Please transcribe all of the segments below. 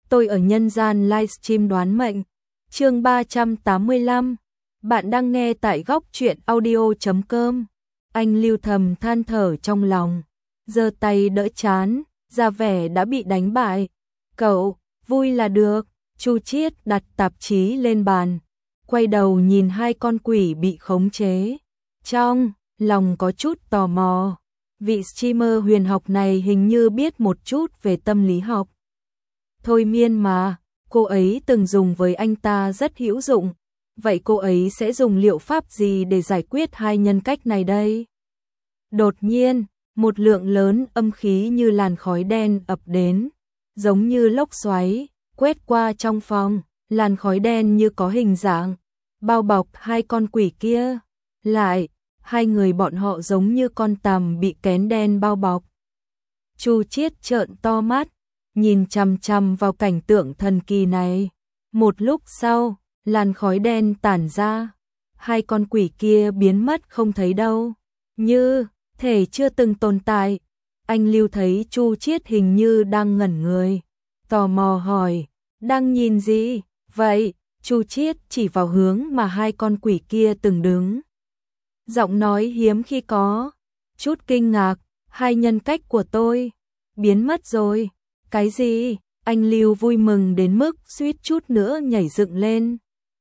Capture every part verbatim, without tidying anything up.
tôi ở nhân gian livestream đoán mệnh. Chương ba trăm tám mươi lăm. Bạn đang nghe tại góc truyện audio chấm com. Anh Lưu thầm than thở trong lòng, giơ tay đỡ trán, ra vẻ đã bị đánh bại. Cậu, vui là được. Chu Chiết đặt tạp chí lên bàn, quay đầu nhìn hai con quỷ bị khống chế. Trong lòng có chút tò mò, vị streamer huyền học này hình như biết một chút về tâm lý học. Thôi miên mà, cô ấy từng dùng với anh ta rất hữu dụng. Vậy cô ấy sẽ dùng liệu pháp gì để giải quyết hai nhân cách này đây? Đột nhiên, một lượng lớn âm khí như làn khói đen ập đến, giống như lốc xoáy, quét qua trong phòng. Làn khói đen như có hình dạng, bao bọc hai con quỷ kia. Lại, hai người bọn họ giống như con tằm bị kén đen bao bọc. Chu Chiết trợn to mắt, nhìn chằm chằm vào cảnh tượng thần kỳ này. Một lúc sau, làn khói đen tản ra, hai con quỷ kia biến mất không thấy đâu, như thể chưa từng tồn tại. Anh Lưu thấy Chu Chiết hình như đang ngẩn người, tò mò hỏi, đang nhìn gì vậy? Chu Chiết chỉ vào hướng mà hai con quỷ kia từng đứng. Giọng nói hiếm khi có chút kinh ngạc, hai nhân cách của tôi biến mất rồi. Cái gì? Anh Lưu vui mừng đến mức suýt chút nữa nhảy dựng lên.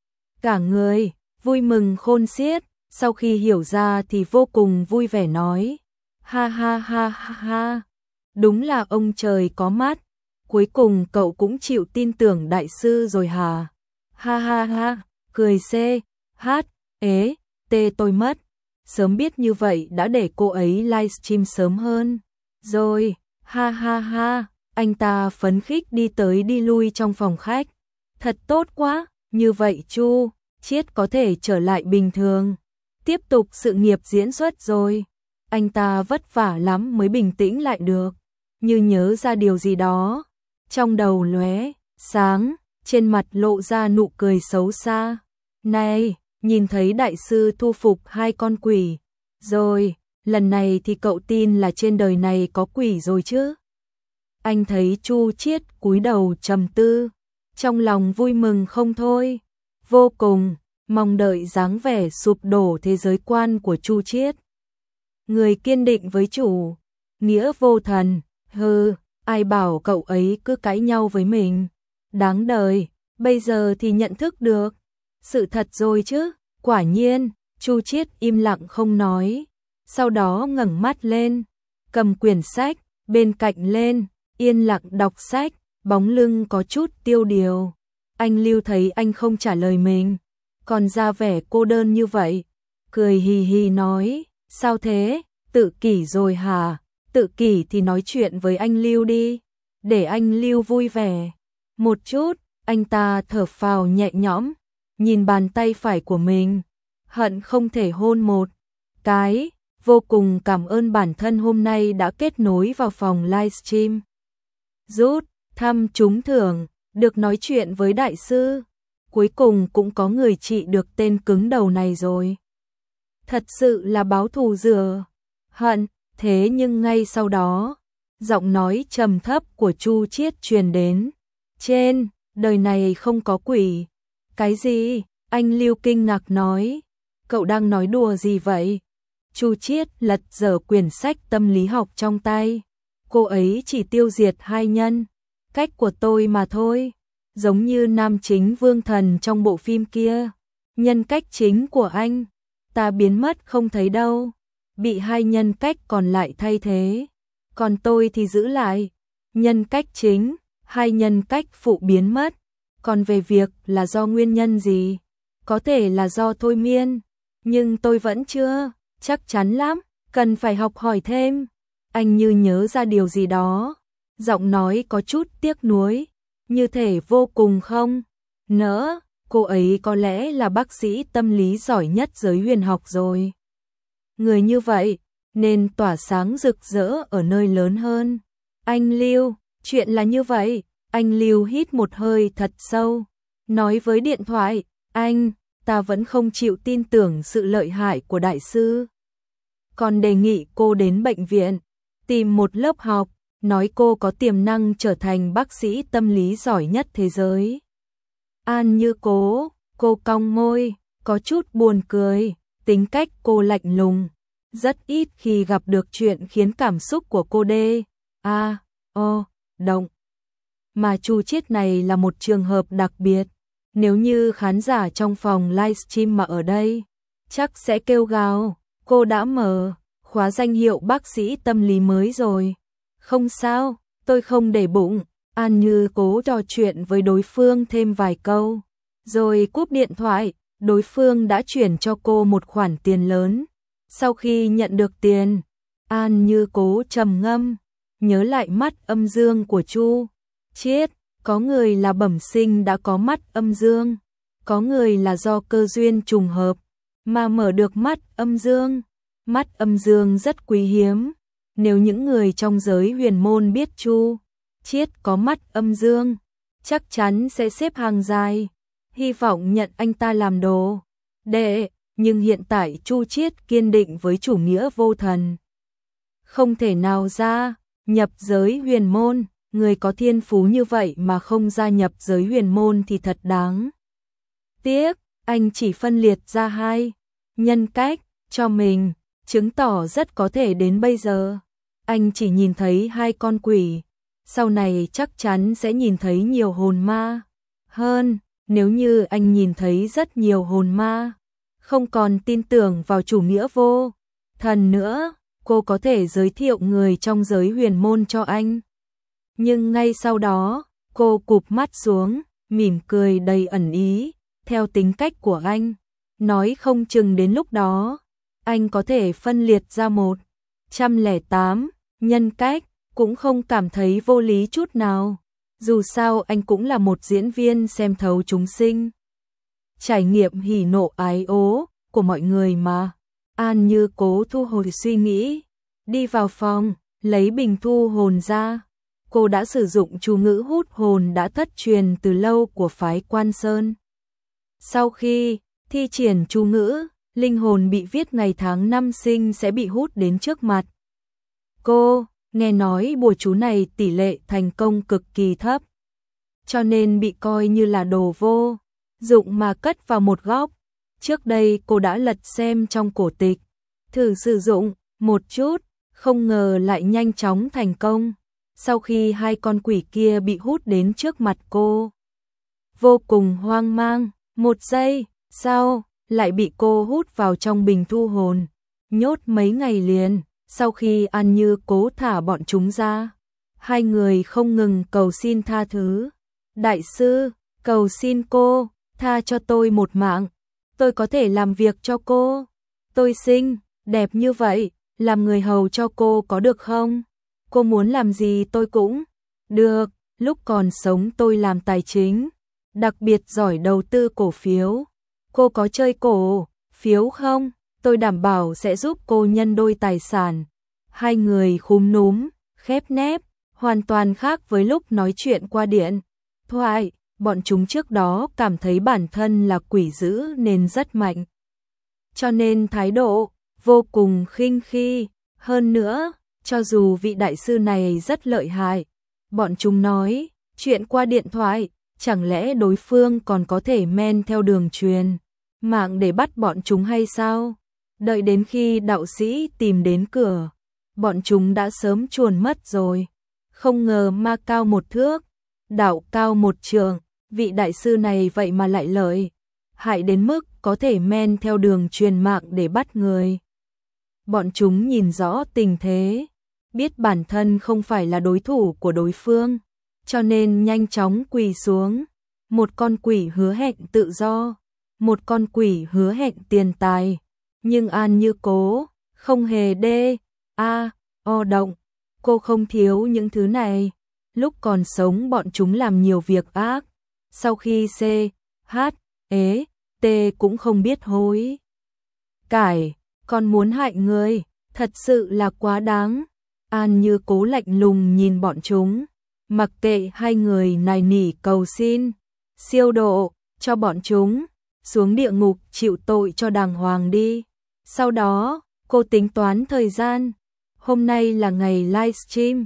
Cả người vui mừng khôn xiết, sau khi hiểu ra thì vô cùng vui vẻ nói, ha ha ha ha ha, đúng là ông trời có mắt, cuối cùng cậu cũng chịu tin tưởng đại sư rồi hả? Ha ha ha, cười xê, hát, ế, tê tôi mất, sớm biết như vậy đã để cô ấy livestream sớm hơn. Rồi, ha ha ha, anh ta phấn khích đi tới đi lui trong phòng khách. Thật tốt quá, như vậy Chu Chiết có thể trở lại bình thường, tiếp tục sự nghiệp diễn xuất rồi. Anh ta vất vả lắm mới bình tĩnh lại được, như nhớ ra điều gì đó. Trong đầu lóe sáng, trên mặt lộ ra nụ cười xấu xa. Này, nhìn thấy đại sư thu phục hai con quỷ rồi, lần này thì cậu tin là trên đời này có quỷ rồi chứ? Anh thấy Chu Chiết cúi đầu trầm tư, trong lòng vui mừng không thôi, vô cùng mong đợi dáng vẻ sụp đổ thế giới quan của Chu Chiết. Người kiên định với chủ nghĩa vô thần, hừ, ai bảo cậu ấy cứ cãi nhau với mình. Đáng đời, bây giờ thì nhận thức được sự thật rồi chứ. Quả nhiên, Chu Chiết im lặng không nói, sau đó ngẩng mắt lên, cầm quyển sách bên cạnh lên, yên lặng đọc sách, bóng lưng có chút tiêu điều. Anh Lưu thấy anh không trả lời mình, còn ra vẻ cô đơn như vậy, cười hì hì nói, sao thế, tự kỷ rồi hả? Tự kỷ thì nói chuyện với anh Lưu đi, để anh Lưu vui vẻ một chút. Anh ta thở phào nhẹ nhõm, nhìn bàn tay phải của mình, hận không thể hôn một cái, vô cùng cảm ơn bản thân hôm nay đã kết nối vào phòng livestream. Rút thăm trúng thưởng, được nói chuyện với đại sư, cuối cùng cũng có người trị được tên cứng đầu này rồi. Thật sự là báo thù rửa hận. Thế nhưng ngay sau đó, giọng nói trầm thấp của Chu Chiết truyền đến, trên đời này không có quỷ. Cái gì? Anh Lưu kinh ngạc nói, cậu đang nói đùa gì vậy? Chu Chiết lật dở quyển sách tâm lý học trong tay, cô ấy chỉ tiêu diệt hai nhân cách của tôi mà thôi, giống như nam chính Vương Thần trong bộ phim kia. Nhân cách chính của anh ta biến mất không thấy đâu, bị hai nhân cách còn lại thay thế, còn tôi thì giữ lại. Nhân cách chính, hai nhân cách phụ biến mất, còn về việc là do nguyên nhân gì, có thể là do thôi miên, nhưng tôi vẫn chưa chắc chắn lắm, cần phải học hỏi thêm. Anh như nhớ ra điều gì đó, giọng nói có chút tiếc nuối, như thể vô cùng không nỡ. Cô ấy có lẽ là bác sĩ tâm lý giỏi nhất giới huyền học rồi. Người như vậy nên tỏa sáng rực rỡ ở nơi lớn hơn. Anh Lưu, chuyện là như vậy. Anh Lưu hít một hơi thật sâu, nói với điện thoại, anh, ta vẫn không chịu tin tưởng sự lợi hại của đại sư, còn đề nghị cô đến bệnh viện tìm một lớp học nói cô có tiềm năng trở thành bác sĩ tâm lý giỏi nhất thế giới. An Như Cố, cô cong môi, có chút buồn cười, tính cách cô lạnh lùng, rất ít khi gặp được chuyện khiến cảm xúc của cô đê, a, o, động. Mà Chu Chiết này là một trường hợp đặc biệt, nếu như khán giả trong phòng livestream mà ở đây, chắc sẽ kêu gào, cô đã mở khóa danh hiệu bác sĩ tâm lý mới rồi. Không sao, tôi không để bụng. An Như Cố trò chuyện với đối phương thêm vài câu, rồi cúp điện thoại. Đối phương đã chuyển cho cô một khoản tiền lớn. Sau khi nhận được tiền, An Như Cố trầm ngâm, nhớ lại mắt âm dương của Chu Chiết. Có người là bẩm sinh đã có mắt âm dương, có người là do cơ duyên trùng hợp mà mở được mắt âm dương. Mắt âm dương rất quý hiếm. Nếu những người trong giới huyền môn biết Chu Chiết có mắt âm dương, chắc chắn sẽ xếp hàng dài, hy vọng nhận anh ta làm đồ đệ. Nhưng hiện tại Chu Chiết kiên định với chủ nghĩa vô thần, không thể nào gia nhập giới huyền môn. Người có thiên phú như vậy mà không gia nhập giới huyền môn thì thật đáng tiếc. Anh chỉ phân liệt ra hai nhân cách cho mình, chứng tỏ rất có thể đến bây giờ anh chỉ nhìn thấy hai con quỷ, sau này chắc chắn sẽ nhìn thấy nhiều hồn ma hơn. Nếu như anh nhìn thấy rất nhiều hồn ma, không còn tin tưởng vào chủ nghĩa vô thần nữa, cô có thể giới thiệu người trong giới huyền môn cho anh. Nhưng ngay sau đó, cô cụp mắt xuống, mỉm cười đầy ẩn ý, theo tính cách của anh, nói không chừng đến lúc đó, anh có thể phân liệt ra một trăm lẻ tám nhân cách, cũng không cảm thấy vô lý chút nào. Dù sao anh cũng là một diễn viên xem thấu chúng sinh, trải nghiệm hỉ nộ ái ố của mọi người mà. An Như Cố thu hồi suy nghĩ, đi vào phòng, lấy bình thu hồn ra. Cô đã sử dụng chú ngữ hút hồn đã thất truyền từ lâu của phái Quan Sơn. Sau khi thi triển chú ngữ, linh hồn bị viết ngày tháng năm sinh sẽ bị hút đến trước mặt cô. Nghe nói bùa chú này tỷ lệ thành công cực kỳ thấp, cho nên bị coi như là đồ vô dụng mà cất vào một góc. Trước đây cô đã lật xem trong cổ tịch, thử sử dụng một chút, không ngờ lại nhanh chóng thành công. Sau khi hai con quỷ kia bị hút đến trước mặt cô, vô cùng hoang mang, một giây sau lại bị cô hút vào trong bình thu hồn, nhốt mấy ngày liền. Sau khi An Như Cố thả bọn chúng ra, hai người không ngừng cầu xin tha thứ. Đại sư, cầu xin cô, tha cho tôi một mạng, tôi có thể làm việc cho cô. Tôi xinh, đẹp như vậy, làm người hầu cho cô có được không? Cô muốn làm gì tôi cũng được. Lúc còn sống tôi làm tài chính, đặc biệt giỏi đầu tư cổ phiếu. Cô có chơi cổ phiếu không? Tôi đảm bảo sẽ giúp cô nhân đôi tài sản. Hai người khúm núm, khép nép, hoàn toàn khác với lúc nói chuyện qua điện thoại. Bọn chúng trước đó cảm thấy bản thân là quỷ dữ nên rất mạnh, cho nên thái độ vô cùng khinh khi. Hơn nữa, cho dù vị đại sư này rất lợi hại, bọn chúng nói chuyện qua điện thoại, chẳng lẽ đối phương còn có thể men theo đường truyền mạng để bắt bọn chúng hay sao? Đợi đến khi đạo sĩ tìm đến cửa, bọn chúng đã sớm chuồn mất rồi. Không ngờ ma cao một thước, đạo cao một trượng, vị đại sư này vậy mà lại lợi hại đến mức có thể men theo đường truyền mạng để bắt người. Bọn chúng nhìn rõ tình thế, biết bản thân không phải là đối thủ của đối phương, cho nên nhanh chóng quỳ xuống. Một con quỷ hứa hẹn tự do, một con quỷ hứa hẹn tiền tài. Nhưng An Như Cố không hề đê a o động, cô không thiếu những thứ này. Lúc còn sống bọn chúng làm nhiều việc ác, sau khi c h ế t cũng không biết hối cải, còn muốn hại người, thật sự là quá đáng. An Như Cố lạnh lùng nhìn bọn chúng, mặc kệ hai người nài nỉ cầu xin siêu độ cho bọn chúng xuống địa ngục chịu tội cho đàng hoàng đi. Sau đó, cô tính toán thời gian. Hôm nay là ngày livestream,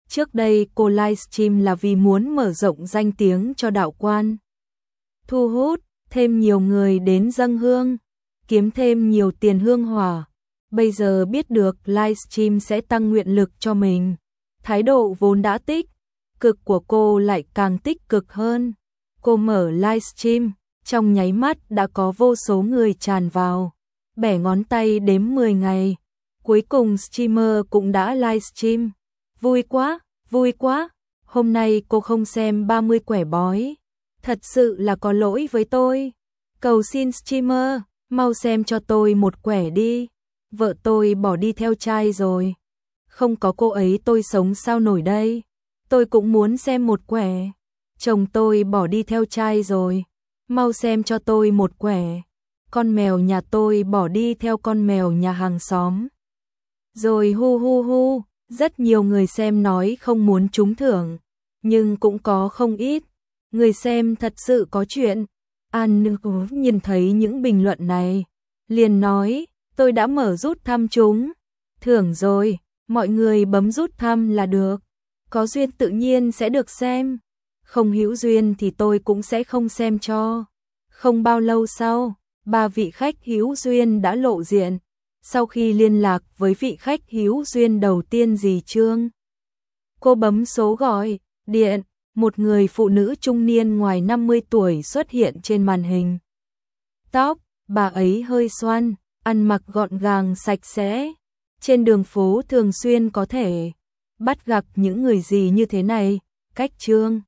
Trước đây cô livestream là vì muốn mở rộng danh tiếng cho đạo quan, thu hút thêm nhiều người đến dâng hương, kiếm thêm nhiều tiền hương hỏa. Bây giờ biết được livestream sẽ tăng nguyện lực cho mình, thái độ vốn đã tích cực của cô lại càng tích cực hơn. Cô mở livestream, trong nháy mắt đã có vô số người tràn vào, bẻ ngón tay đếm mười ngày. Cuối cùng streamer cũng đã livestream. Vui quá, vui quá. Hôm nay cô không xem ba mươi quẻ bói. Thật sự là có lỗi với tôi. Cầu xin streamer, mau xem cho tôi một quẻ đi. Vợ tôi bỏ đi theo trai rồi. Không có cô ấy tôi sống sao nổi đây. Tôi cũng muốn xem một quẻ. Chồng tôi bỏ đi theo trai rồi. Mau xem cho tôi một quẻ. Con mèo nhà tôi bỏ đi theo con mèo nhà hàng xóm. Rồi hu hu hu, rất nhiều người xem nói không muốn trúng thưởng, nhưng cũng có không ít người xem thật sự có chuyện. An Nữ nhìn thấy những bình luận này, liền nói, tôi đã mở rút thăm trúng thưởng rồi, mọi người bấm rút thăm là được, có duyên tự nhiên sẽ được xem, không hữu duyên thì tôi cũng sẽ không xem cho. Không bao lâu sau, ba vị khách hữu duyên đã lộ diện. Sau khi liên lạc với vị khách hữu duyên đầu tiên dì Trương, cô bấm số gọi điện, một người phụ nữ trung niên ngoài năm mươi tuổi xuất hiện trên màn hình. Tóc, bà ấy hơi xoăn, ăn mặc gọn gàng sạch sẽ. Trên đường phố thường xuyên có thể bắt gặp những người gì như thế này. Cách Trương